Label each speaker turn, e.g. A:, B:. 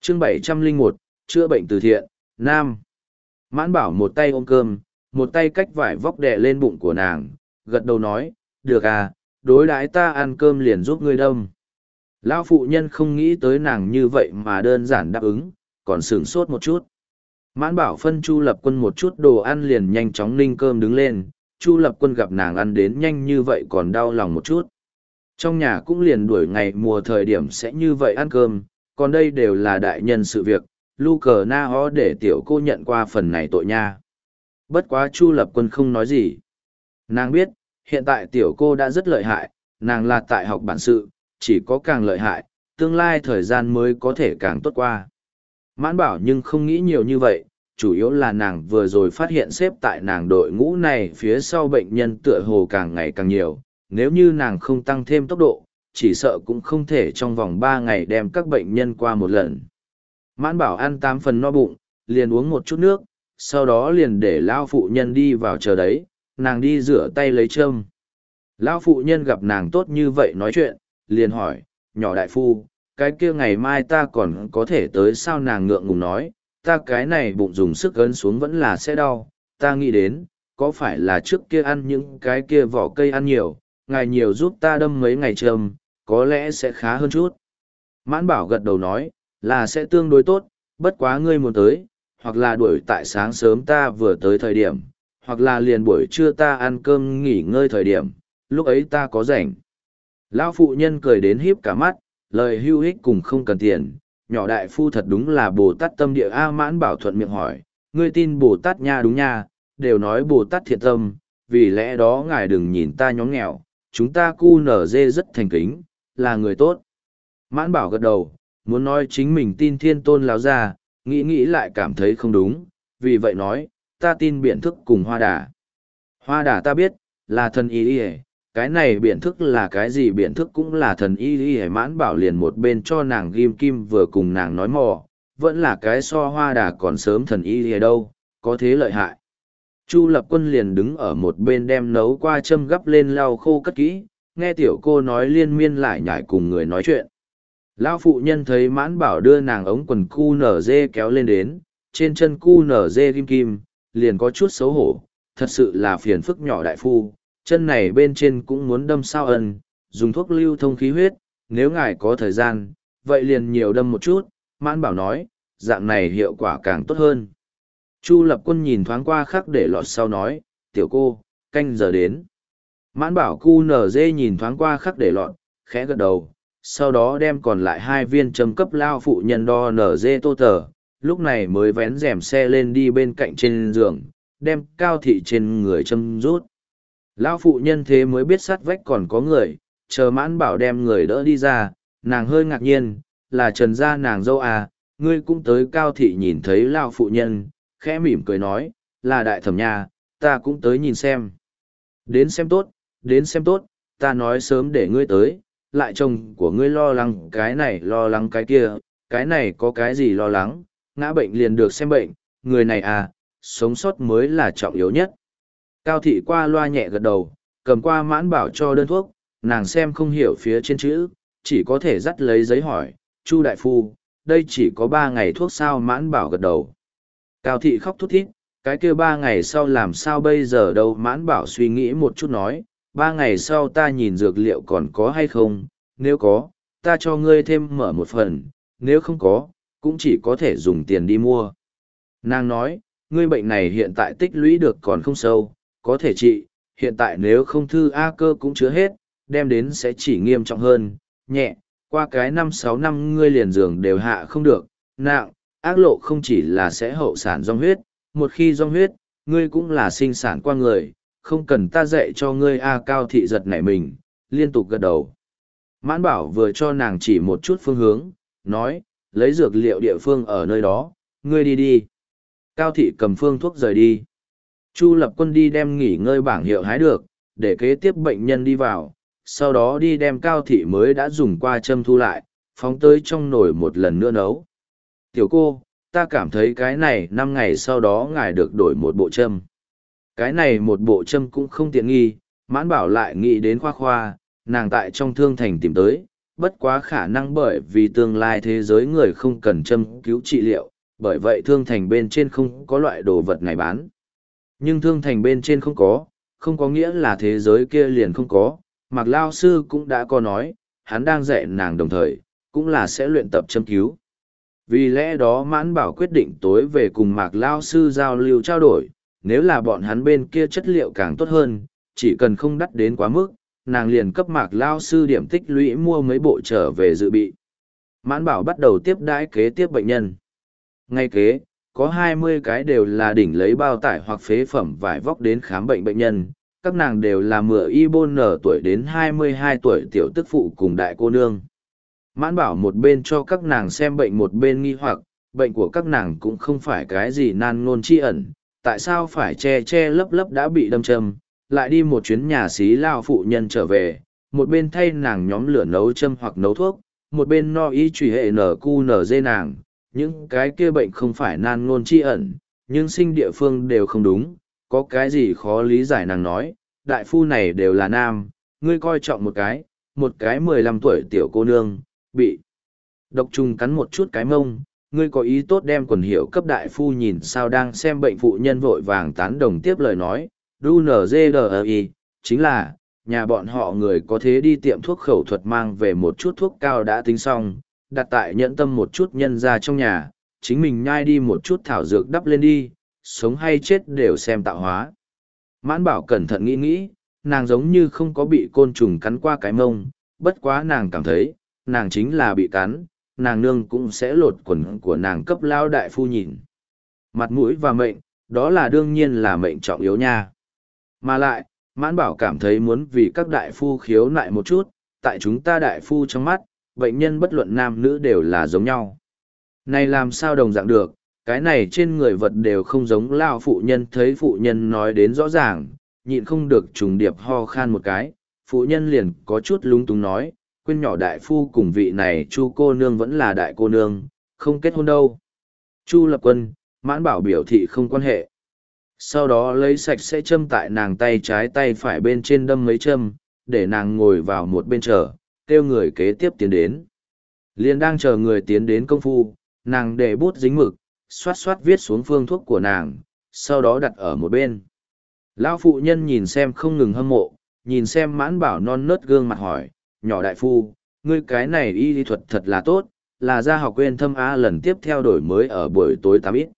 A: chương 701, chữa bệnh từ thiện, Nam. Mãn Bảo một tay ôm cơm, một tay cách vải vóc đè lên bụng của nàng, gật đầu nói, được à, đối đãi ta ăn cơm liền giúp ngươi đâm. Lão phụ nhân không nghĩ tới nàng như vậy mà đơn giản đáp ứng, còn sửng sốt một chút. Mãn Bảo phân Chu Lập Quân một chút đồ ăn liền nhanh chóng ninh cơm đứng lên, Chu Lập Quân gặp nàng ăn đến nhanh như vậy còn đau lòng một chút. Trong nhà cũng liền đuổi ngày mùa thời điểm sẽ như vậy ăn cơm, còn đây đều là đại nhân sự việc, lu cờ na ho để tiểu cô nhận qua phần này tội nha. Bất quá Chu Lập Quân không nói gì. Nàng biết, hiện tại tiểu cô đã rất lợi hại, nàng là tại học bản sự, chỉ có càng lợi hại, tương lai thời gian mới có thể càng tốt qua. Mãn Bảo nhưng không nghĩ nhiều như vậy, chủ yếu là nàng vừa rồi phát hiện xếp tại nàng đội ngũ này phía sau bệnh nhân tựa hồ càng ngày càng nhiều, nếu như nàng không tăng thêm tốc độ, chỉ sợ cũng không thể trong vòng 3 ngày đem các bệnh nhân qua một lần. Mãn Bảo ăn 8 phần no bụng, liền uống một chút nước, sau đó liền để lão phụ nhân đi vào chờ đấy, nàng đi rửa tay lấy châm. Lão phụ nhân gặp nàng tốt như vậy nói chuyện, liền hỏi, nhỏ đại phu, cái kia ngày mai ta còn có thể tới sao? Nàng ngượng ngùng nói, ta cái này bụng dùng sức ấn xuống vẫn là sẽ đau, ta nghĩ đến, có phải là trước kia ăn những cái kia vỏ cây ăn nhiều, ngài nhiều giúp ta đâm mấy ngày châm, có lẽ sẽ khá hơn chút. Mãn Bảo gật đầu nói, là sẽ tương đối tốt, bất quá ngươi muốn tới, hoặc là đuổi tại sáng sớm ta vừa tới thời điểm, hoặc là liền buổi trưa ta ăn cơm nghỉ ngơi thời điểm, lúc ấy ta có rảnh. Lão phụ nhân cười đến híp cả mắt, lời hưu hích cùng không cần tiền, nhỏ đại phu thật đúng là Bồ Tát tâm địa a. Mãn Bảo thuận miệng hỏi, ngươi tin Bồ Tát nha? Đúng nha, đều nói Bồ Tát thiện tâm, vì lẽ đó ngài đừng nhìn ta nhóm nghèo, chúng ta cu nở dê rất thành kính, là người tốt. Mãn Bảo gật đầu, muốn nói chính mình tin Thiên Tôn Láo Gia, nghĩ lại cảm thấy không đúng, vì vậy nói, ta tin biện thức cùng Hoa Đà. Hoa Đà ta biết, là thần y y, cái này biện thức là cái gì? Biện thức cũng là thần y y. Mãn Bảo liền một bên cho nàng ghim kim vừa cùng nàng nói mò, vẫn là cái so Hoa Đà còn sớm thần y y đâu, có thế lợi hại. Chu Lập Quân liền đứng ở một bên đem nấu qua châm gắp lên lau khô cất kỹ, nghe tiểu cô nói liên miên lại nhải cùng người nói chuyện. Lão phụ nhân thấy Mãn Bảo đưa nàng ống quần cu nở dê kéo lên đến, trên chân cu nở dê kim kim, liền có chút xấu hổ, thật sự là phiền phức nhỏ đại phu, chân này bên trên cũng muốn đâm sao ân, dùng thuốc lưu thông khí huyết, nếu ngài có thời gian, vậy liền nhiều đâm một chút. Mãn Bảo nói, dạng này hiệu quả càng tốt hơn. Chu Lập Quân nhìn thoáng qua khắc để lọt sau nói, tiểu cô, canh giờ đến. Mãn Bảo cu nở dê nhìn thoáng qua khắc để lọt, khẽ gật đầu, sau đó đem còn lại 2 viên châm cấp lao phụ nhân đo nở dê tô tờ, lúc này mới vén rèm xe lên đi bên cạnh trên giường, đem Cao Thị trên người châm rút. Lão phụ nhân thế mới biết sát vách còn có người, chờ Mãn Bảo đem người đỡ đi ra, nàng hơi ngạc nhiên, là Trần gia nàng dâu à, ngươi cũng tới. Cao Thị nhìn thấy lão phụ nhân, khẽ mỉm cười nói, là đại thẩm nhà, ta cũng tới nhìn xem. Đến xem tốt, ta nói sớm để ngươi tới, lại chồng của ngươi lo lắng cái này lo lắng cái kia, cái này có cái gì lo lắng, ngã bệnh liền được xem bệnh, người này à, sống sót mới là trọng yếu nhất. Cao Thị qua loa nhẹ gật đầu, cầm qua Mãn Bảo cho đơn thuốc, nàng xem không hiểu phía trên chữ, chỉ có thể dắt lấy giấy hỏi, Chu đại phu, đây chỉ có 3 ngày thuốc sao? Mãn Bảo gật đầu. Cao Thị khóc thút thít, cái kia 3 ngày sau làm sao bây giờ đâu? Mãn Bảo suy nghĩ một chút nói, 3 ngày sau ta nhìn dược liệu còn có hay không, nếu có, ta cho ngươi thêm mở một phần, nếu không có, cũng chỉ có thể dùng tiền đi mua. Nàng nói, ngươi bệnh này hiện tại tích lũy được còn không sâu, có thể trị, hiện tại nếu không thư A cơ cũng chứa hết, đem đến sẽ chỉ nghiêm trọng hơn, nhẹ, qua cái 5-6 năm ngươi liền giường đều hạ không được, nặng, ác lộ không chỉ là sẽ hậu sản dòng huyết, một khi dòng huyết, ngươi cũng là sinh sản qua người, không cần ta dạy cho ngươi A. Cao Thị giật nảy mình, liên tục gật đầu. Mãn Bảo vừa cho nàng chỉ một chút phương hướng, nói, lấy dược liệu địa phương ở nơi đó, ngươi đi đi. Cao Thị cầm phương thuốc rời đi. Chu Lập Quân đi đem nghỉ ngơi bảng hiệu hái được, để kế tiếp bệnh nhân đi vào, sau đó đi đem Cao Thị mới đã dùng qua châm thu lại, phóng tới trong nồi một lần nữa nấu. Tiểu cô, ta cảm thấy cái này 5 ngày sau đó ngài được đổi một bộ châm. Cái này một bộ châm cũng không tiện nghi, Mãn Bảo lại nghĩ đến Khoa Khoa, nàng tại trong thương thành tìm tới, bất quá khả năng bởi vì tương lai thế giới người không cần châm cứu trị liệu, bởi vậy thương thành bên trên không có loại đồ vật này bán. Nhưng thương thành bên trên không có nghĩa là thế giới kia liền không có. Mạc Lao Sư cũng đã có nói, hắn đang dạy nàng đồng thời, cũng là sẽ luyện tập châm cứu. Vì lẽ đó Mãn Bảo quyết định tối về cùng Mạc Lao Sư giao lưu trao đổi, nếu là bọn hắn bên kia chất liệu càng tốt hơn, chỉ cần không đắt đến quá mức, nàng liền cấp Mạc Lao Sư điểm tích lũy mua mấy bộ trở về dự bị. Mãn Bảo bắt đầu tiếp đãi kế tiếp bệnh nhân. Ngay kế, có 20 cái đều là đỉnh lấy bao tải hoặc phế phẩm vải vóc đến khám bệnh bệnh nhân, các nàng đều là mửa y bôn nở tuổi đến 22 tuổi tiểu tức phụ cùng đại cô nương. Mãn Bảo một bên cho các nàng xem bệnh một bên nghi hoặc, bệnh của các nàng cũng không phải cái gì nan ngôn chi ẩn, tại sao phải che che lấp lấp đã bị đâm châm, lại đi một chuyến nhà xí lao phụ nhân trở về, một bên thay nàng nhóm lửa nấu châm hoặc nấu thuốc, một bên no y truy hệ nở cu nở dê nàng, những cái kia bệnh không phải nan ngôn chi ẩn, nhưng sinh địa phương đều không đúng, có cái gì khó lý giải nàng nói, đại phu này đều là nam, ngươi coi trọng một cái 15 tuổi tiểu cô nương, bị độc trùng cắn một chút cái mông, ngươi có ý tốt đem quần hiệu cấp đại phu nhìn sao đang xem bệnh phụ nhân vội vàng tán đồng tiếp lời nói, DUNZDI, chính là, nhà bọn họ người có thế đi tiệm thuốc khẩu thuật mang về một chút thuốc cao đã tính xong, đặt tại nhẫn tâm một chút nhân ra trong nhà, chính mình nhai đi một chút thảo dược đắp lên đi, sống hay chết đều xem tạo hóa. Mãn Bảo cẩn thận nghĩ nghĩ, nàng giống như không có bị côn trùng cắn qua cái mông, bất quá nàng cảm thấy, nàng chính là bị cắn, nàng nương cũng sẽ lột quần của nàng cấp lao đại phu nhìn. Mặt mũi và mệnh, đó là đương nhiên là mệnh trọng yếu nha. Mà lại, Mãn Bảo cảm thấy muốn vì các đại phu khiếu nại một chút, tại chúng ta đại phu trong mắt, bệnh nhân bất luận nam nữ đều là giống nhau. Này làm sao đồng dạng được, cái này trên người vật đều không giống lao phụ nhân thấy phụ nhân nói đến rõ ràng, nhịn không được trùng điệp ho khan một cái, phụ nhân liền có chút lung túng nói, quên nhỏ đại phu cùng vị này Chu cô nương vẫn là đại cô nương, không kết hôn đâu. Chu Lập Quân, Mãn Bảo biểu thị không quan hệ. Sau đó lấy sạch sẽ châm tại nàng tay trái tay phải bên trên đâm mấy châm, để nàng ngồi vào một bên chờ, kêu người kế tiếp tiến đến. Liên đang chờ người tiến đến công phu, nàng để bút dính mực, xoát xoát viết xuống phương thuốc của nàng, sau đó đặt ở một bên. Lão phụ nhân nhìn xem không ngừng hâm mộ, nhìn xem Mãn Bảo non nớt gương mặt hỏi, nhỏ đại phu, ngươi cái này y lý thuật thật là tốt, là ra học quên thâm A lần tiếp theo đổi mới ở buổi tối 8 ít.